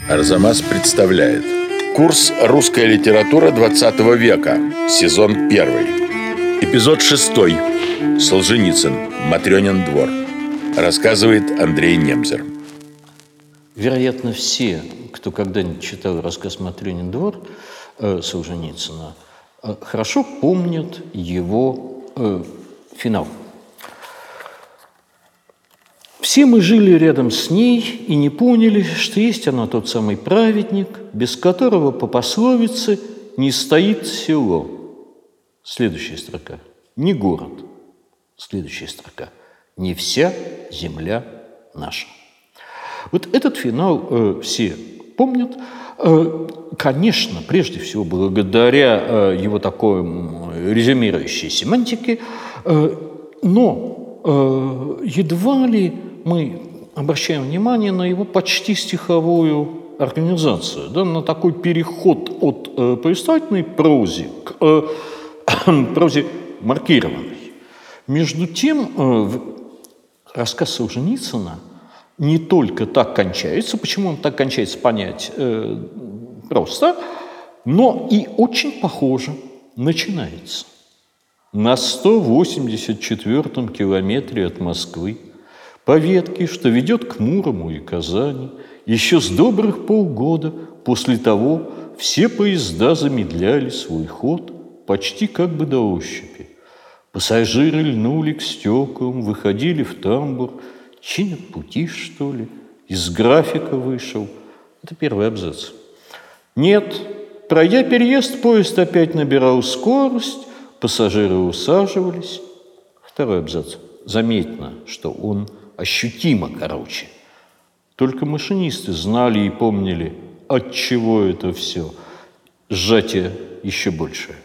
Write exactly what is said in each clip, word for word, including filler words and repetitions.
Арзамас представляет курс «Русская литература двадцатого века», сезон первый. Эпизод шестой. Солженицын. Матрёнин двор. Рассказывает Андрей Немзер. Вероятно, все, кто когда-нибудь читал рассказ «Матрёнин двор» э, Солженицына, э, хорошо помнят его э, финал. Все мы жили рядом с ней и не поняли, что есть она тот самый праведник, без которого по пословице не стоит село. Следующая строка. Не город. Следующая строка. Не вся земля наша. Вот этот финал э, все помнят. Э, конечно, прежде всего, благодаря э, его такой э, резюмирующей семантике, э, но э, едва ли мы обращаем внимание на его почти стиховую организацию, да, на такой переход от э, повествовательной прозе к э, прозе маркированной. Между тем, э, рассказ Солженицына не только так кончается, почему он так кончается, понять э, просто, но и очень похоже начинается. На сто восемьдесят четвёртом километре от Москвы, по ветке, что ведет к Мурому и Казани, еще с добрых полгода после того все поезда замедляли свой ход почти как бы до ощупи. Пассажиры льнули к стеклам, выходили в тамбур, чинят пути, что ли, из графика вышел. Это первый абзац. Нет, пройдя переезд, поезд опять набирал скорость, пассажиры усаживались. Второй абзац. Заметно, что он ощутимо короче. Только машинисты знали и помнили, от чего это все. Сжатие еще большее.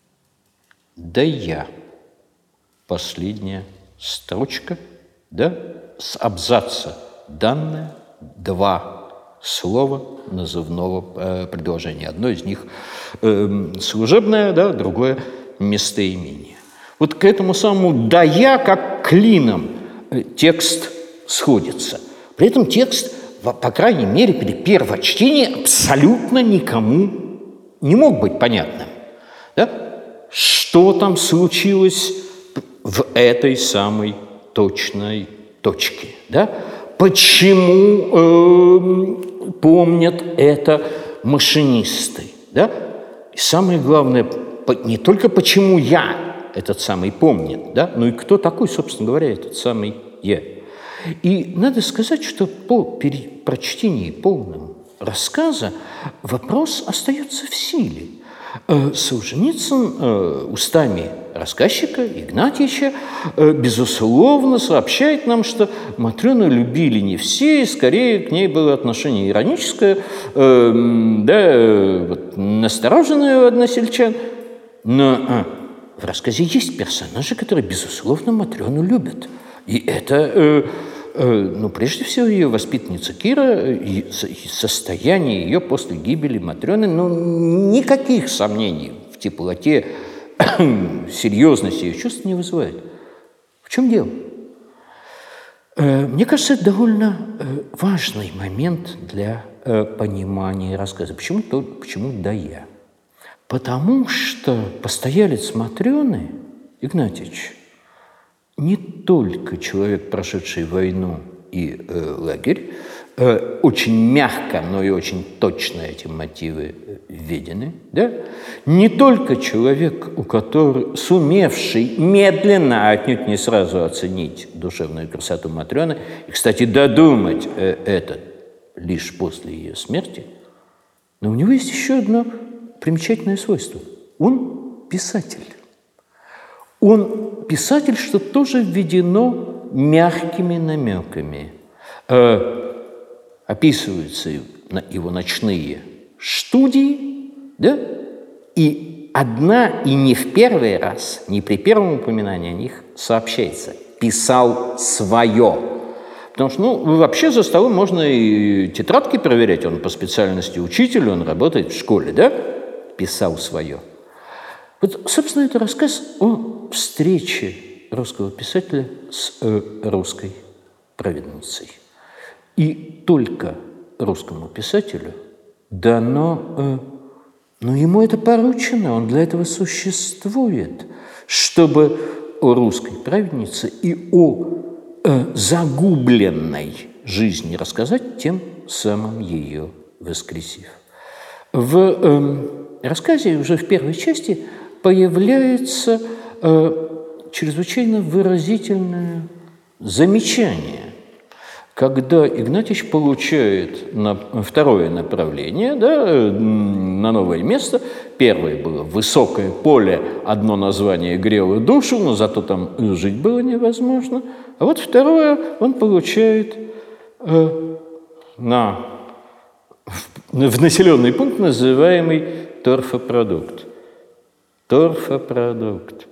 Да я. Последняя строчка, да, с абзаца данное два слова назывного э, предложения. Одно из них э, служебное, да, другое местоимение. Вот к этому самому «да я» как клином текст сходится. При этом текст, по крайней мере, при первом чтении абсолютно никому не мог быть понятным. Да? Что там случилось в этой самой точной точке? Да? Почему э, помнят это машинисты? Да? И самое главное, не только почему я этот самый помнит, да? Ну и кто такой, собственно говоря, этот самый я. И надо сказать, что по прочтении полным рассказа вопрос остается в силе. Солженицын устами рассказчика Игнатьича, безусловно, сообщает нам, что Матрёну любили не все, и скорее к ней было отношение ироническое, да, вот, настороженное у односельчан. Но в рассказе есть персонажи, которые, безусловно, Матрёну любят. И это, э, э, ну, прежде всего, ее воспитанница Кира, и состояние ее после гибели Матрёны, ну, никаких сомнений в теплоте, серьезности ее чувств не вызывает. В чем дело? Э, мне кажется, это довольно э, важный момент для э, понимания рассказа. Почему, то, почему «да я»? Потому что постоялец Матрёны, Игнатьич, не только человек, прошедший войну и э, лагерь, э, очень мягко, но и очень точно эти мотивы введены, да? Не только человек, у которого, сумевший медленно, а отнюдь не сразу оценить душевную красоту Матрёны, и, кстати, додумать э, это лишь после ее смерти, но у него есть еще одно примечательное свойство. Он писатель. Он писатель, что тоже введено мягкими намеками. Э, описываются его ночные студии, да? И одна, и не в первый раз, не при первом упоминании о них сообщается. Писал свое. Потому что, ну, вообще за столом можно и тетрадки проверять. Он по специальности учитель, он работает в школе, да? Писал свое. Вот, собственно, это рассказ о встрече русского писателя с э, русской праведницей. И только русскому писателю дано, э, ну, ему это поручено, он для этого существует, чтобы о русской праведнице и о э, загубленной жизни рассказать, тем самым ее воскресив. В э, рассказе уже в первой части появляется э, чрезвычайно выразительное замечание, когда Игнатьич получает на второе направление, да, на новое место. Первое было высокое поле, одно название грело душу, но зато там жить было невозможно. А вот второе он получает э, на, в населенный пункт, называемый торфопродукт. Торфопродукт.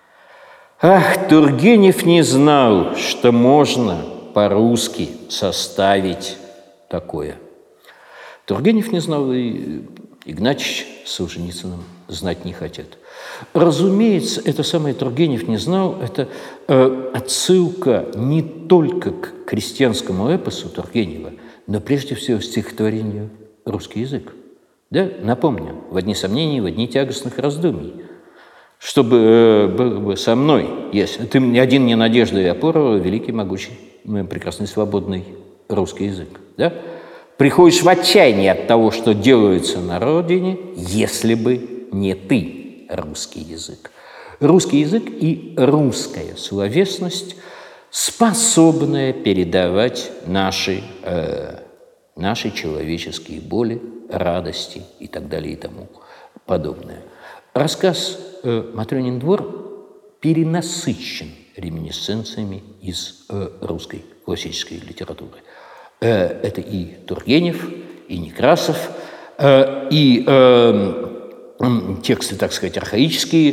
Ах, Тургенев не знал, что можно по-русски составить такое. Тургенев не знал, и Игнатьич с Солженицыным знать не хотят. Разумеется, это самое Тургенев не знал, это э, отсылка не только к крестьянскому эпосу Тургенева, но прежде всего стихотворению «Русский язык». Да? Напомню, в одни сомнений, в одни тягостных раздумий. Чтобы э, было бы со мной, если ты ни один не надежда и опора, великий, могучий, прекрасный, свободный русский язык. Да? Приходишь в отчаяние от того, что делается на родине, если бы не ты, русский язык. Русский язык и русская словесность, способная передавать наши, э, наши человеческие боли, радости и так далее и тому подобное. Рассказ э, «Матрёнин двор» перенасыщен реминисценциями из э, русской классической литературы. Э, это и Тургенев, и Некрасов, э, и э, тексты, так сказать, архаические.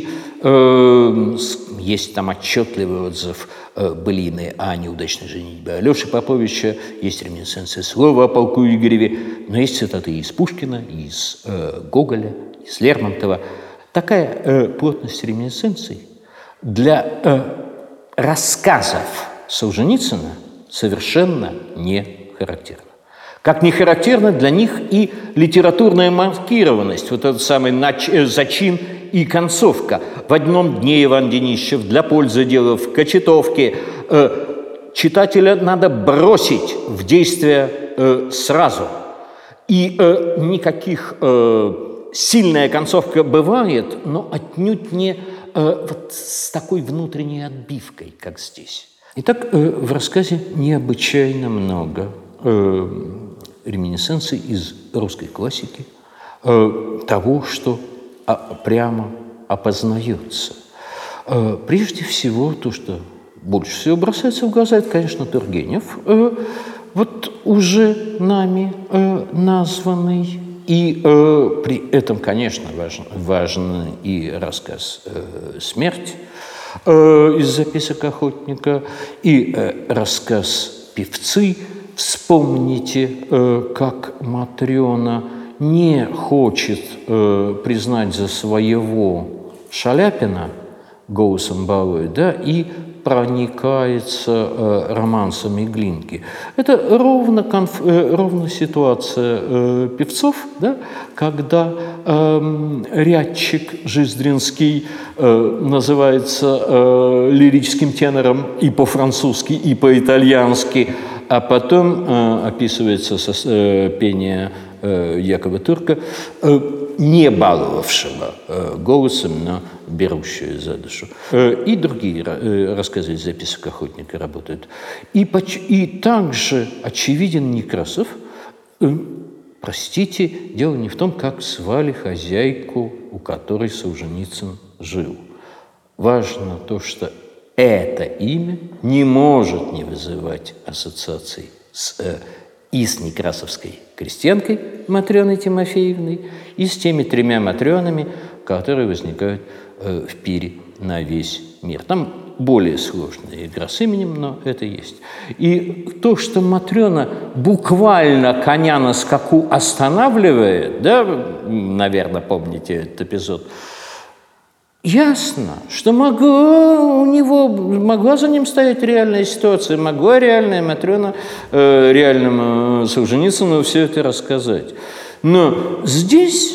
Э, есть там отчетливый отзыв э, былины о неудачной женитьбе Алёши Поповича, есть реминисценция слова о полку Игореве, но есть цитаты из Пушкина, из э, Гоголя, из Лермонтова. Такая э, плотность реминисценций для э, рассказов Солженицына совершенно не характерна. Как не характерна для них и литературная маркированность, вот этот самый нач... зачин и концовка. В одном дне Иван Денищев для пользы дела в Кочетовке. Э, читателя надо бросить в действие э, сразу. И э, никаких... Э, сильная концовка бывает, но отнюдь не э, вот с такой внутренней отбивкой, как здесь. Итак, э, в рассказе необычайно много э, реминисценций из русской классики, э, того, что а, прямо опознается. Э, прежде всего, то, что больше всего бросается в глаза, это, конечно, Тургенев, э, вот уже нами э, названный. И э, при этом, конечно, важен, важен и рассказ э, «Смерть» э, из записок охотника, и э, рассказ «Певцы». Вспомните, э, как Матрёна не хочет э, признать за своего Шаляпина, голосом балует, да, и проникается э, романсами Глинки. Это ровно, конф, э, ровно ситуация э, певцов, да, когда э, рядчик Жиздринский э, называется э, лирическим тенором и по-французски, и по-итальянски, а потом э, описывается со, э, пение э, Якова Турка, э, не баловавшего э, голосом, но берущую за душу. Э, и другие э, рассказы из записок охотника работают. И, и также очевиден Некрасов. Э, простите, дело не в том, как звали хозяйку, у которой Солженицын жил. Важно то, что это имя не может не вызывать ассоциаций с, э, и с некрасовской крестьянкой Матрёной Тимофеевной, и с теми тремя Матрёнами, которые возникают э, в пире на весь мир. Там более сложная игра с именем, но это есть. И то, что Матрёна буквально коня на скаку останавливает, да, наверное, помните этот эпизод, ясно, что могло у него, могла за ним стоять реальная ситуация, могла реальная Матрена э, реальному Солженицыну все это рассказать. Но здесь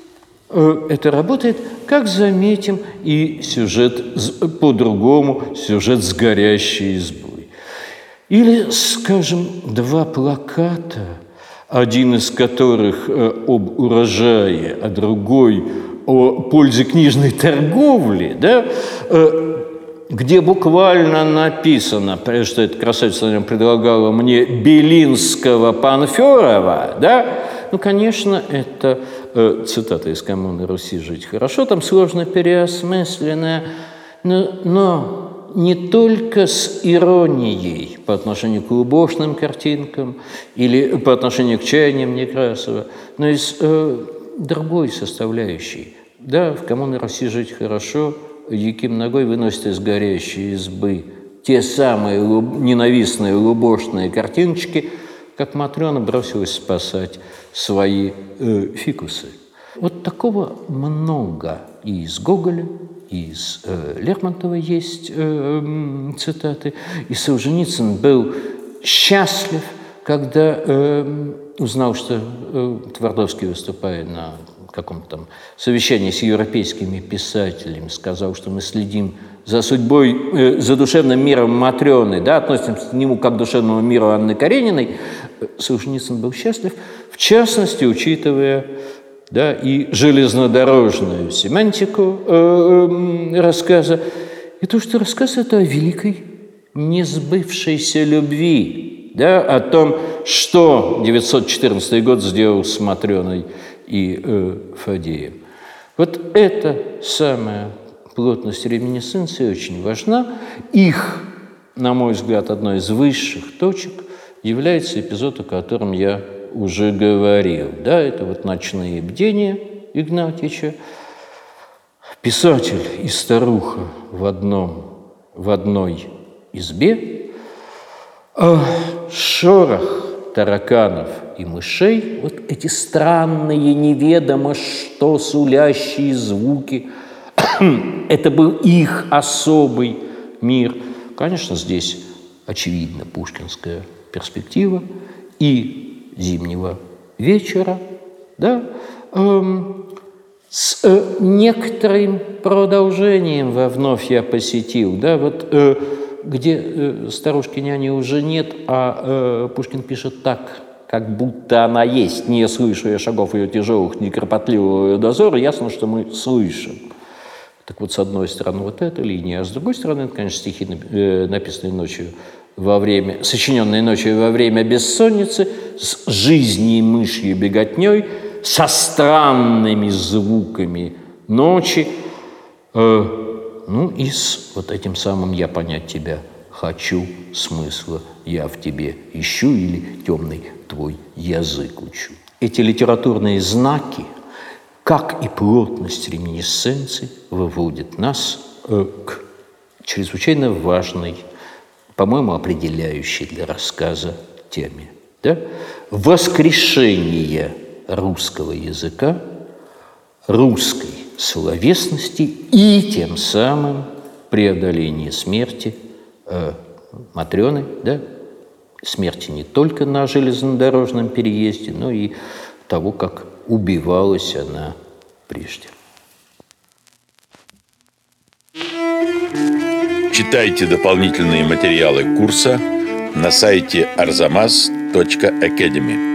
э, это работает, как заметим, и сюжет по-другому, сюжет с горящей избой. Или, скажем, два плаката, один из которых э, об урожае, а другой о пользе книжной торговли, да, э, где буквально написано, что эта красавица предлагала мне Белинского Панферова, да, ну, конечно, это э, цитата из «Коммуны Руси жить хорошо», там сложно переосмысленная, но, но не только с иронией по отношению к лубошным картинкам или по отношению к чаяниям Некрасова, но и с э, другой составляющей. Да, в «Коммуне Руси жить хорошо» Яким Ногой выносит из горящей избы те самые луб... ненавистные лубошные картиночки, как Матрена бросилась спасать свои э, фикусы. Вот такого много и из Гоголя, и из э, Лермонтова есть э, э, цитаты. И Солженицын был счастлив, когда э, узнал, что э, Твардовский, выступая на каком-то там совещании с европейскими писателями, сказал, что мы следим за судьбой, э, за душевным миром Матрены, да, относимся к нему как к душевному миру Анны Карениной. Солженицын был счастлив, в частности, учитывая, да, и железнодорожную семантику э, э, рассказа, и то, что рассказ это о великой несбывшейся любви, да, о том, что девятьсот четырнадцатый год сделал с Матреной и э, Фадеем. Вот эта самая плотность реминисценции очень важна. Их, на мой взгляд, одной из высших точек является эпизод, о котором я уже говорил. Да, это вот «Ночные бдения» Игнатьича. Писатель и старуха в, одном, в одной избе, а шорох тараканов и мышей, вот эти странные, неведомо что сулящие звуки, это был их особый мир. Конечно, здесь очевидно пушкинская перспектива и «Зимнего вечера», да, эм, с э, некоторым продолжением во «Вновь я посетил», да, вот э, где э, старушки-няни уже нет, а э, Пушкин пишет так, как будто она есть, не слышу я шагов ее тяжелых, ни кропотливого ее дозора, ясно, что мы слышим. Так вот, с одной стороны, вот эта линия, а с другой стороны, это, конечно, стихи, э, написанные ночью во время, сочиненные ночью во время бессонницы, с жизнью мышью беготней, со странными звуками ночи, э, ну и с вот этим самым «я понять тебя хочу», смысла «я в тебе ищу» или «темный твой язык учу». Эти литературные знаки, как и плотность реминисценции, выводят нас э, к чрезвычайно важной, по-моему, определяющей для рассказа теме. Да? Воскрешение русского языка, русской словесности и тем самым преодоление смерти э, Матрены, да? Смерти не только на железнодорожном переезде, но и того, как убивалась она прежде. Читайте дополнительные материалы курса на сайте арзамас точка академи.